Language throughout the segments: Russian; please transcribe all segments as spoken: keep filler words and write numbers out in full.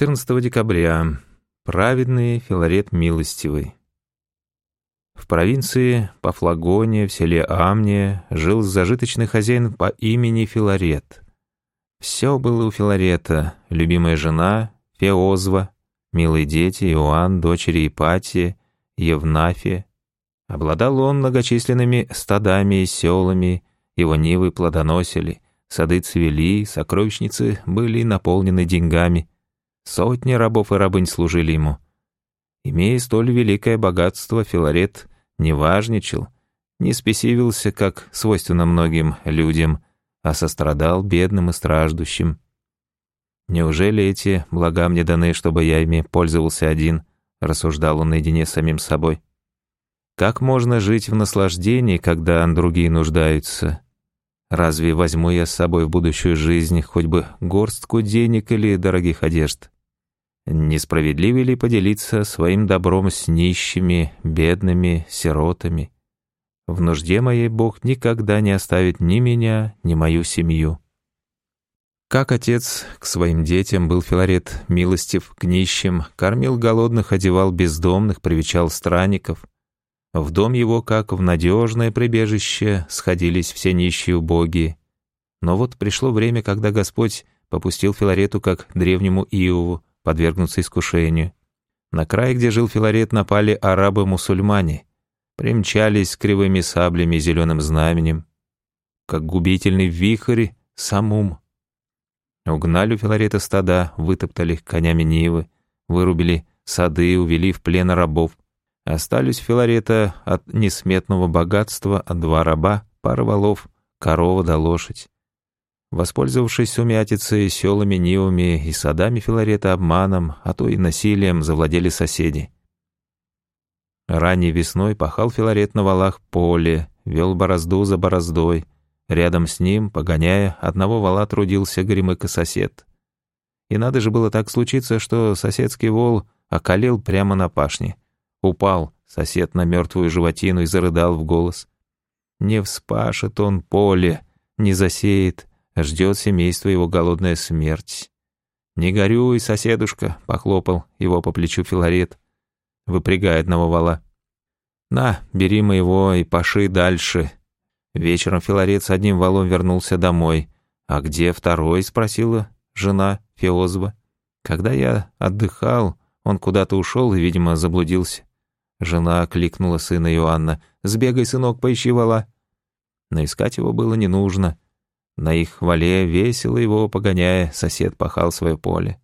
четырнадцатого декабря. Праведный Филарет Милостивый. В провинции Пафлагония, в селе Амния, жил зажиточный хозяин по имени Филарет. Все было у Филарета: любимая жена Феозва, милые дети Иоанн, дочери Ипатия, Евнафия. Обладал он многочисленными стадами и селами, его нивы плодоносили, сады цвели, сокровищницы были наполнены деньгами. Сотни рабов и рабынь служили ему. Имея столь великое богатство, Филарет не важничал, не спесивился, как свойственно многим людям, а сострадал бедным и страждущим. «Неужели эти блага мне даны, чтобы я ими пользовался один?» — рассуждал он наедине с самим собой. «Как можно жить в наслаждении, когда другие нуждаются? Разве возьму я с собой в будущую жизнь хоть бы горстку денег или дорогих одежд? Несправедливо ли поделиться своим добром с нищими, бедными, сиротами? В нужде моей Бог никогда не оставит ни меня, ни мою семью». Как отец к своим детям, был Филарет милостив к нищим, кормил голодных, одевал бездомных, привечал странников. В дом его, как в надежное прибежище, сходились все нищие убогие. Но вот пришло время, когда Господь попустил Филарету, как древнему Иову, подвергнуться искушению. На край, где жил Филарет, напали арабы-мусульмане, примчались с кривыми саблями и зеленым знаменем, как губительный вихрь самум. Угнали у Филарета стада, вытоптали конями нивы, вырубили сады, увели в плен рабов. Остались у Филарета от несметного богатства два раба, пара волов, корова да лошадь. Воспользовавшись сумятицей, селами, нивами и садами Филарета, обманом, а то и насилием завладели соседи. Ранней весной пахал Филарет на валах поле, вел борозду за бороздой. Рядом с ним, погоняя, одного вала трудился горемыка-сосед. И надо же было так случиться, что соседский вол околел прямо на пашне. Упал сосед на мертвую животину и зарыдал в голос. Не вспашет он поле, не засеет, ждет семейство его голодная смерть. «Не горюй, соседушка», — похлопал его по плечу Филарет, выпрягая одного вала. «На, бери моего и паши дальше». Вечером Филарет с одним валом вернулся домой. «А где второй?» — спросила жена Феозва. «Когда я отдыхал, он куда-то ушел и, видимо, заблудился». Жена окликнула сына Иоанна. «Сбегай, сынок, поищи вала». Но искать его было не нужно. На их вале, весело его погоняя, сосед пахал свое поле.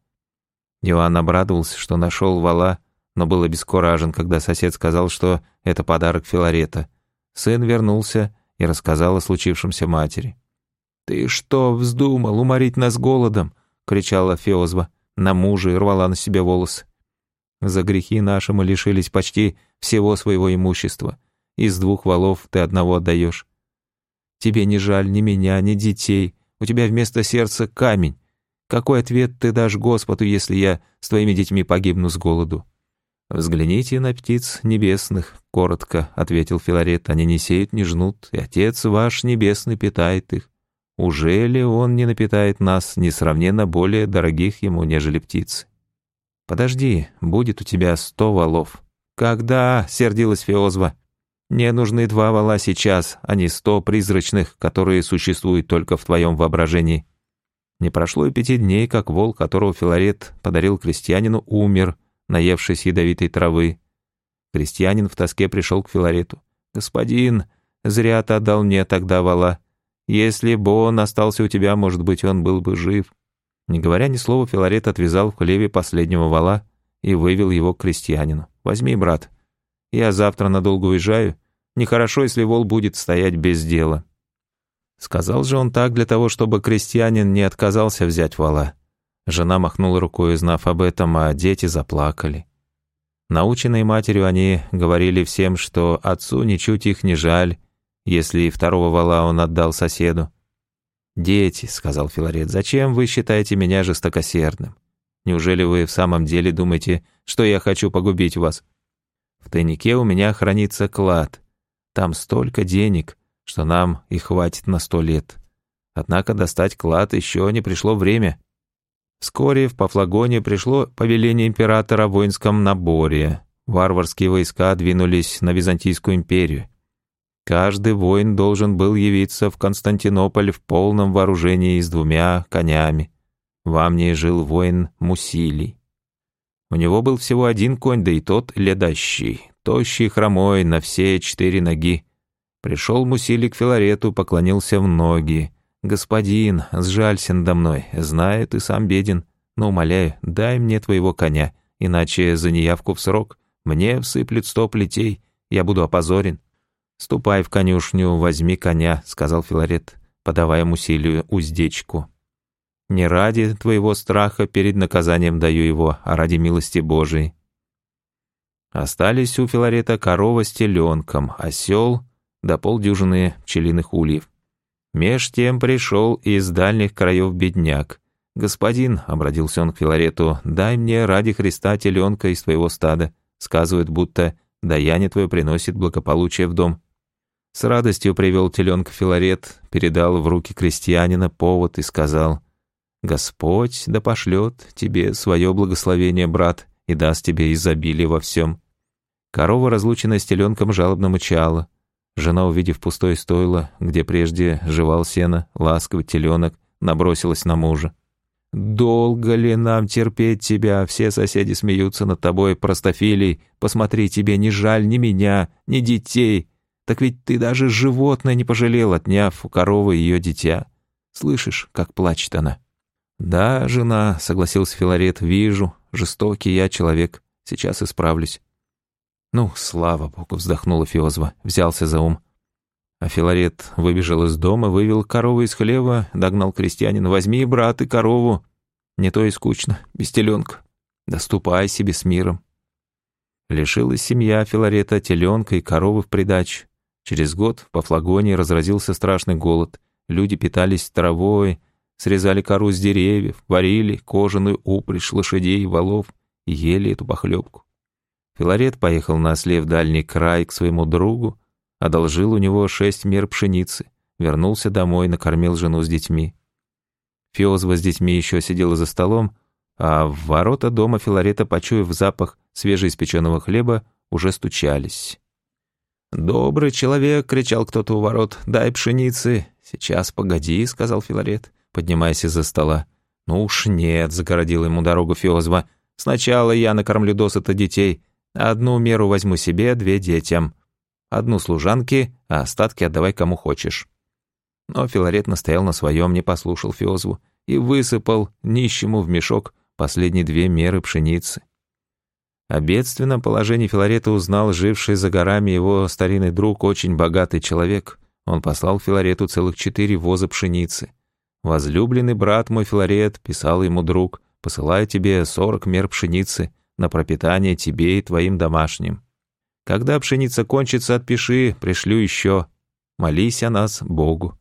Иоанн обрадовался, что нашел вала, но был обескуражен, когда сосед сказал, что это подарок Филарета. Сын вернулся и рассказал о случившемся матери. «Ты что, вздумал уморить нас голодом?» — кричала Феозва на мужа и рвала на себе волосы. «За грехи наши мы лишились почти всего своего имущества. Из двух валов ты одного отдаешь. Тебе не жаль ни меня, ни детей. У тебя вместо сердца камень. Какой ответ ты дашь Господу, если я с твоими детьми погибну с голоду?» «Взгляните на птиц небесных», — коротко ответил Филарет. «Они не сеют, не жнут, и Отец ваш небесный питает их. Уже ли Он не напитает нас несравненно более дорогих Ему, нежели птицы? Подожди, будет у тебя сто валов». «Когда?» — сердилась Феозва. «Мне нужны два вала сейчас, а не сто призрачных, которые существуют только в твоем воображении». Не прошло и пяти дней, как вол, которого Филарет подарил крестьянину, умер, наевшись ядовитой травы. Крестьянин в тоске пришел к Филарету. «Господин, зря ты отдал мне тогда вала. Если бы он остался у тебя, может быть, он был бы жив». Не говоря ни слова, Филарет отвязал в хлеве последнего вала и вывел его к крестьянину. «Возьми, брат, я завтра надолго уезжаю. Нехорошо, если вол будет стоять без дела». Сказал же он так для того, чтобы крестьянин не отказался взять вала. Жена махнула рукой, узнав об этом, а дети заплакали. Наученные матерью, они говорили всем, что отцу ничуть их не жаль, если и второго вала он отдал соседу. «Дети», — сказал Филарет, — «зачем вы считаете меня жестокосердным? Неужели вы в самом деле думаете, что я хочу погубить вас? В тайнике у меня хранится клад. Там столько денег, что нам и хватит на сто лет. Однако достать клад еще не пришло время. Вскоре в Пафлагоне пришло повеление императора о воинском наборе. Варварские войска двинулись на Византийскую империю. Каждый воин должен был явиться в Константинополь в полном вооружении с двумя конями. В Амнии жил воин Мусилий. У него был всего один конь, да и тот ледащий, тощий и хромой на все четыре ноги. Пришел Мусилий к Филарету, поклонился в ноги. «Господин, сжалься надо мной, знаю, ты сам беден, но, умоляю, дай мне твоего коня, иначе за неявку в срок мне всыплют сто плетей, я буду опозорен». «Ступай в конюшню, возьми коня», — сказал Филарет, подавая Мусилию уздечку. «Не ради твоего страха перед наказанием даю его, а ради милости Божией». Остались у Филарета корова с теленком, осел да полдюжины пчелиных ульев. Меж тем пришел из дальних краев бедняк. «Господин», — обратился он к Филарету, — «дай мне ради Христа теленка из твоего стада. Сказывают, будто даяние твое приносит благополучие в дом». С радостью привел теленка Филарет, передал в руки крестьянина повод и сказал: «Господь да пошлет тебе свое благословение, брат, и даст тебе изобилие во всем». Корова, разлученная с теленком, жалобно мычала. Жена, увидев пустое стойло, где прежде жевал сено, ласковый теленок, набросилась на мужа. «Долго ли нам терпеть тебя? Все соседи смеются над тобой, простофилий. Посмотри, тебе не жаль ни меня, ни детей. Так ведь ты даже животное не пожалел, отняв у коровы ее дитя. Слышишь, как плачет она?» «Да, жена», — согласился Филарет, — «вижу, жестокий я человек, сейчас исправлюсь». «Ну, слава богу», — вздохнула Фиозва, взялся за ум. А Филарет выбежал из дома, вывел корову из хлева, догнал крестьянина: «Возьми, брат, и корову, не то и скучно, без теленка. Да ступай себе с миром». Лишилась семья Филарета теленка и коровы в придачу. Через год в Пафлагонии разразился страшный голод. Люди питались травой, срезали кору с деревьев, варили кожаную упряжь лошадей и волов и ели эту похлебку. Филарет поехал на осле в дальний край к своему другу, одолжил у него шесть мер пшеницы, вернулся домой, накормил жену с детьми. Фиозва с детьми еще сидела за столом, а в ворота дома Филарета, почуяв запах свежеиспеченного хлеба, уже стучались. «Добрый человек!» — кричал кто-то у ворот. «Дай пшеницы!» «Сейчас, погоди!» — сказал Филарет, поднимаясь из-за стола. «Ну уж нет!» — загородила ему дорогу Фиозва. «Сначала я накормлю досыта детей. Одну меру возьму себе, две детям. Одну служанке, а остатки отдавай кому хочешь». Но Филарет настоял на своем, не послушал Фиозву и высыпал нищему в мешок последние две меры пшеницы. О бедственном положении Филарета узнал живший за горами его старинный друг, очень богатый человек. Он послал Филарету целых четыре воза пшеницы. «Возлюбленный брат мой Филарет», — писал ему друг, — «посылаю тебе сорок мер пшеницы на пропитание тебе и твоим домашним. Когда пшеница кончится, отпиши, пришлю еще. Молись о нас Богу».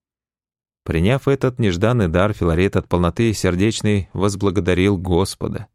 Приняв этот нежданный дар, Филарет от полноты сердечной возблагодарил Господа.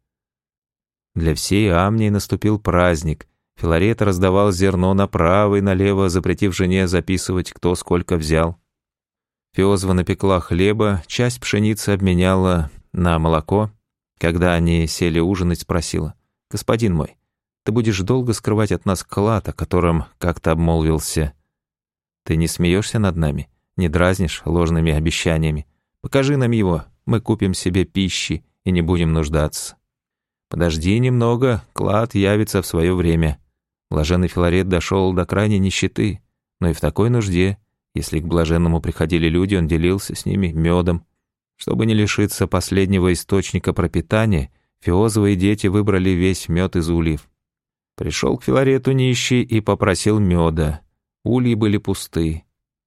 Для всей Амнии наступил праздник. Филарет раздавал зерно направо и налево, запретив жене записывать, кто сколько взял. Фиозва напекла хлеба, часть пшеницы обменяла на молоко. Когда они сели ужинать, спросила: «Господин мой, ты будешь долго скрывать от нас клад, о котором как-то обмолвился? Ты не смеешься над нами, не дразнишь ложными обещаниями? Покажи нам его, мы купим себе пищи и не будем нуждаться». «Подожди немного, клад явится в свое время». Блаженный Филарет дошел до крайней нищеты, но и в такой нужде, если к блаженному приходили люди, он делился с ними медом. Чтобы не лишиться последнего источника пропитания, Фиозва и дети выбрали весь мед из ульев. Пришел к Филарету нищий и попросил меда. Ульи были пусты.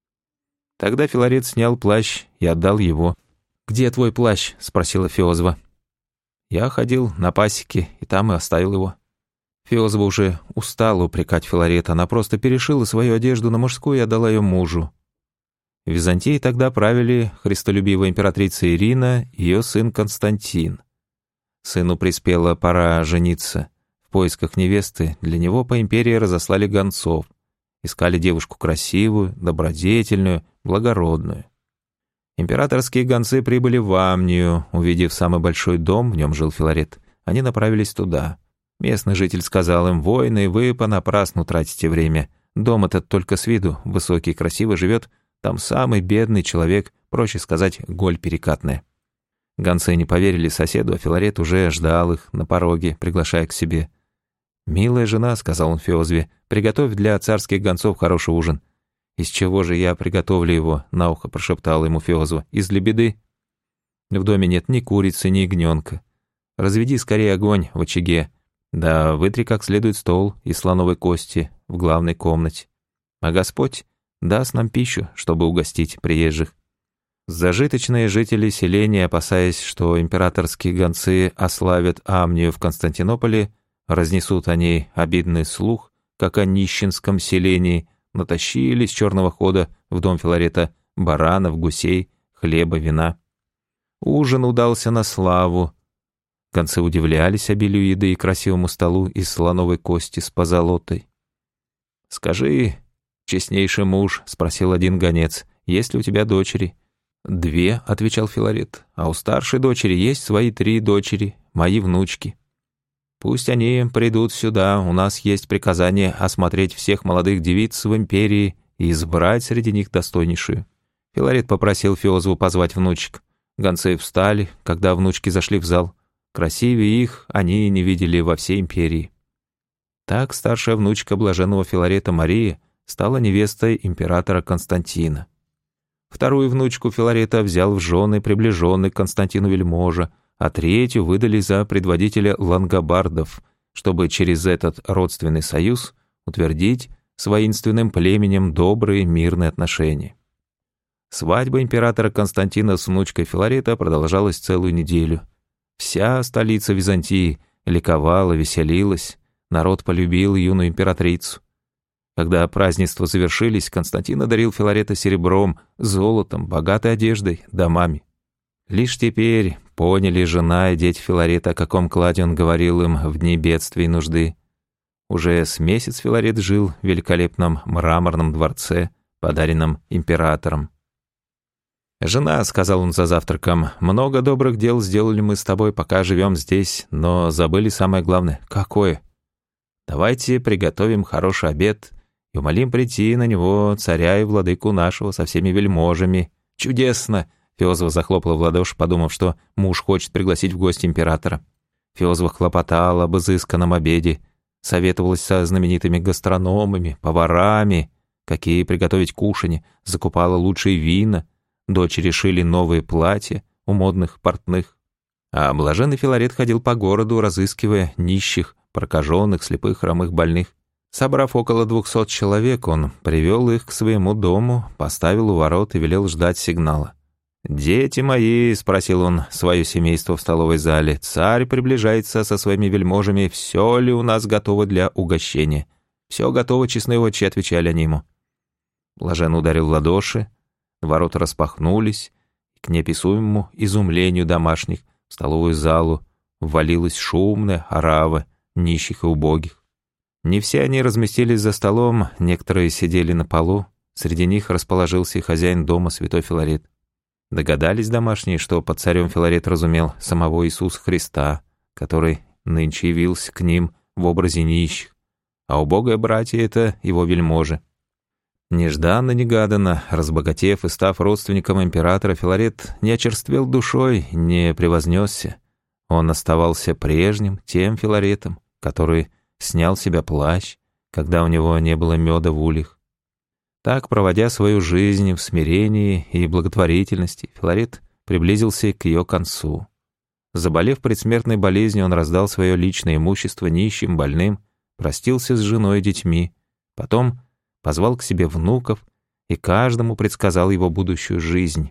Тогда Филарет снял плащ и отдал его. «Где твой плащ?» — спросила Фиозва. «Я ходил на пасеке, и там и оставил его». Фиозва уже устала упрекать Филарета, она просто перешила свою одежду на мужскую и отдала ее мужу. В Византии тогда правили христолюбивая императрица Ирина и ее сын Константин. Сыну приспела пора жениться. В поисках невесты для него по империи разослали гонцов. Искали девушку красивую, добродетельную, благородную. Императорские гонцы прибыли в Амнию. Увидев самый большой дом, в нем жил Филарет, они направились туда. Местный житель сказал им: «Воины, вы понапрасну тратите время. Дом этот только с виду, высокий и красиво живет. Там самый бедный человек, проще сказать, голь перекатная». Гонцы не поверили соседу, а Филарет уже ждал их на пороге, приглашая к себе. «Милая жена», — сказал он Феозве, — «приготовь для царских гонцов хороший ужин». «Из чего же я приготовлю его?» — на ухо прошептала ему Феозва. «Из лебеды?» «В доме нет ни курицы, ни ягненка. Разведи скорее огонь в очаге. Да вытри как следует стол из слоновой кости в главной комнате. А Господь даст нам пищу, чтобы угостить приезжих». Зажиточные жители селения, опасаясь, что императорские гонцы ославят Амнию в Константинополе, разнесут о ней обидный слух, как о нищенском селении, натащили с черного хода в дом Филарета баранов, гусей, хлеба, вина. Ужин удался на славу. Гонцы удивлялись обилию еды и красивому столу из слоновой кости с позолотой. «Скажи, честнейший муж», — спросил один гонец, — «есть ли у тебя дочери?» «Две», — отвечал Филарет, — «а у старшей дочери есть свои три дочери, мои внучки. Пусть они придут сюда, у нас есть приказание осмотреть всех молодых девиц в империи и избрать среди них достойнейшую». Филарет попросил Феозву позвать внучек. Гонцы встали, когда внучки зашли в зал. Красивее их они не видели во всей империи. Так старшая внучка блаженного Филарета Мария стала невестой императора Константина. Вторую внучку Филарета взял в жены приближенный к Константину вельможа, а третью выдали за предводителя лангобардов, чтобы через этот родственный союз утвердить с воинственным племенем добрые мирные отношения. Свадьба императора Константина с внучкой Филарета продолжалась целую неделю. Вся столица Византии ликовала, веселилась, народ полюбил юную императрицу. Когда празднества завершились, Константин одарил Филарета серебром, золотом, богатой одеждой, домами. Лишь теперь поняли жена и дети Филарета, о каком кладе он говорил им в дни бедствия и нужды. Уже с месяц Филарет жил в великолепном мраморном дворце, подаренном императором. «Жена», — сказал он за завтраком, — «много добрых дел сделали мы с тобой, пока живем здесь, но забыли самое главное». «Какое?» «Давайте приготовим хороший обед и умолим прийти на него царя и владыку нашего со всеми вельможами». «Чудесно!» — Феозва захлопала в ладоши, подумав, что муж хочет пригласить в гости императора. Феозва хлопотала об изысканном обеде, советовалась со знаменитыми гастрономами, поварами, какие приготовить кушанье, закупала лучшие вина, дочери шили новые платья у модных портных. А блаженный Филарет ходил по городу, разыскивая нищих, прокаженных, слепых, хромых, больных. Собрав около двухсот человек, он привел их к своему дому, поставил у ворот и велел ждать сигнала. «Дети мои», — спросил он свое семейство в столовой зале, — «царь приближается со своими вельможами, все ли у нас готово для угощения?» «Все готово, честные отчи», — отвечали они ему. Блажен ударил в ладоши, ворота распахнулись, и к неописуемому изумлению домашних в столовую залу ввалилась шумная орава нищих и убогих. Не все они разместились за столом, некоторые сидели на полу, среди них расположился и хозяин дома святой Филарет. Догадались домашние, что под царем Филарет разумел самого Иисуса Христа, который нынче явился к ним в образе нищих, а убогое братья — это его вельможи. Нежданно-негаданно, разбогатев и став родственником императора, Филарет не очерствел душой, не превознесся. Он оставался прежним, тем Филаретом, который снял с себя плащ, когда у него не было меда в ульях. Так, проводя свою жизнь в смирении и благотворительности, Филарет приблизился к ее концу. Заболев предсмертной болезнью, он раздал свое личное имущество нищим, больным, простился с женой и детьми, потом позвал к себе внуков и каждому предсказал его будущую жизнь.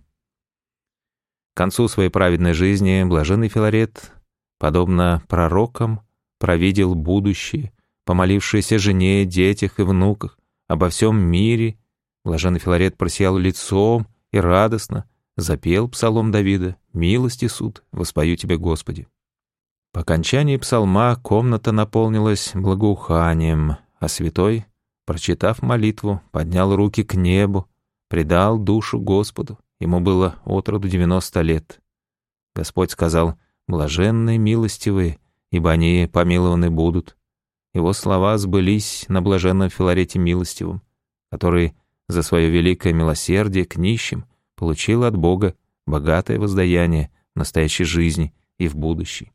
К концу своей праведной жизни блаженный Филарет, подобно пророкам, провидел будущее, помолившееся жене, детях и внуках, обо всем мире. Блаженный Филарет просиял лицом и радостно запел псалом Давида: «Милость и суд воспою тебе, Господи». По окончании псалма комната наполнилась благоуханием, а святой, прочитав молитву, поднял руки к небу, предал душу Господу ему было от роду девяносто лет. Господь сказал: «Блаженные милостивые, ибо они помилованы будут». Его слова сбылись на блаженном Филарете Милостивом, который за свое великое милосердие к нищим получил от Бога богатое воздаяние в настоящей жизни и в будущей.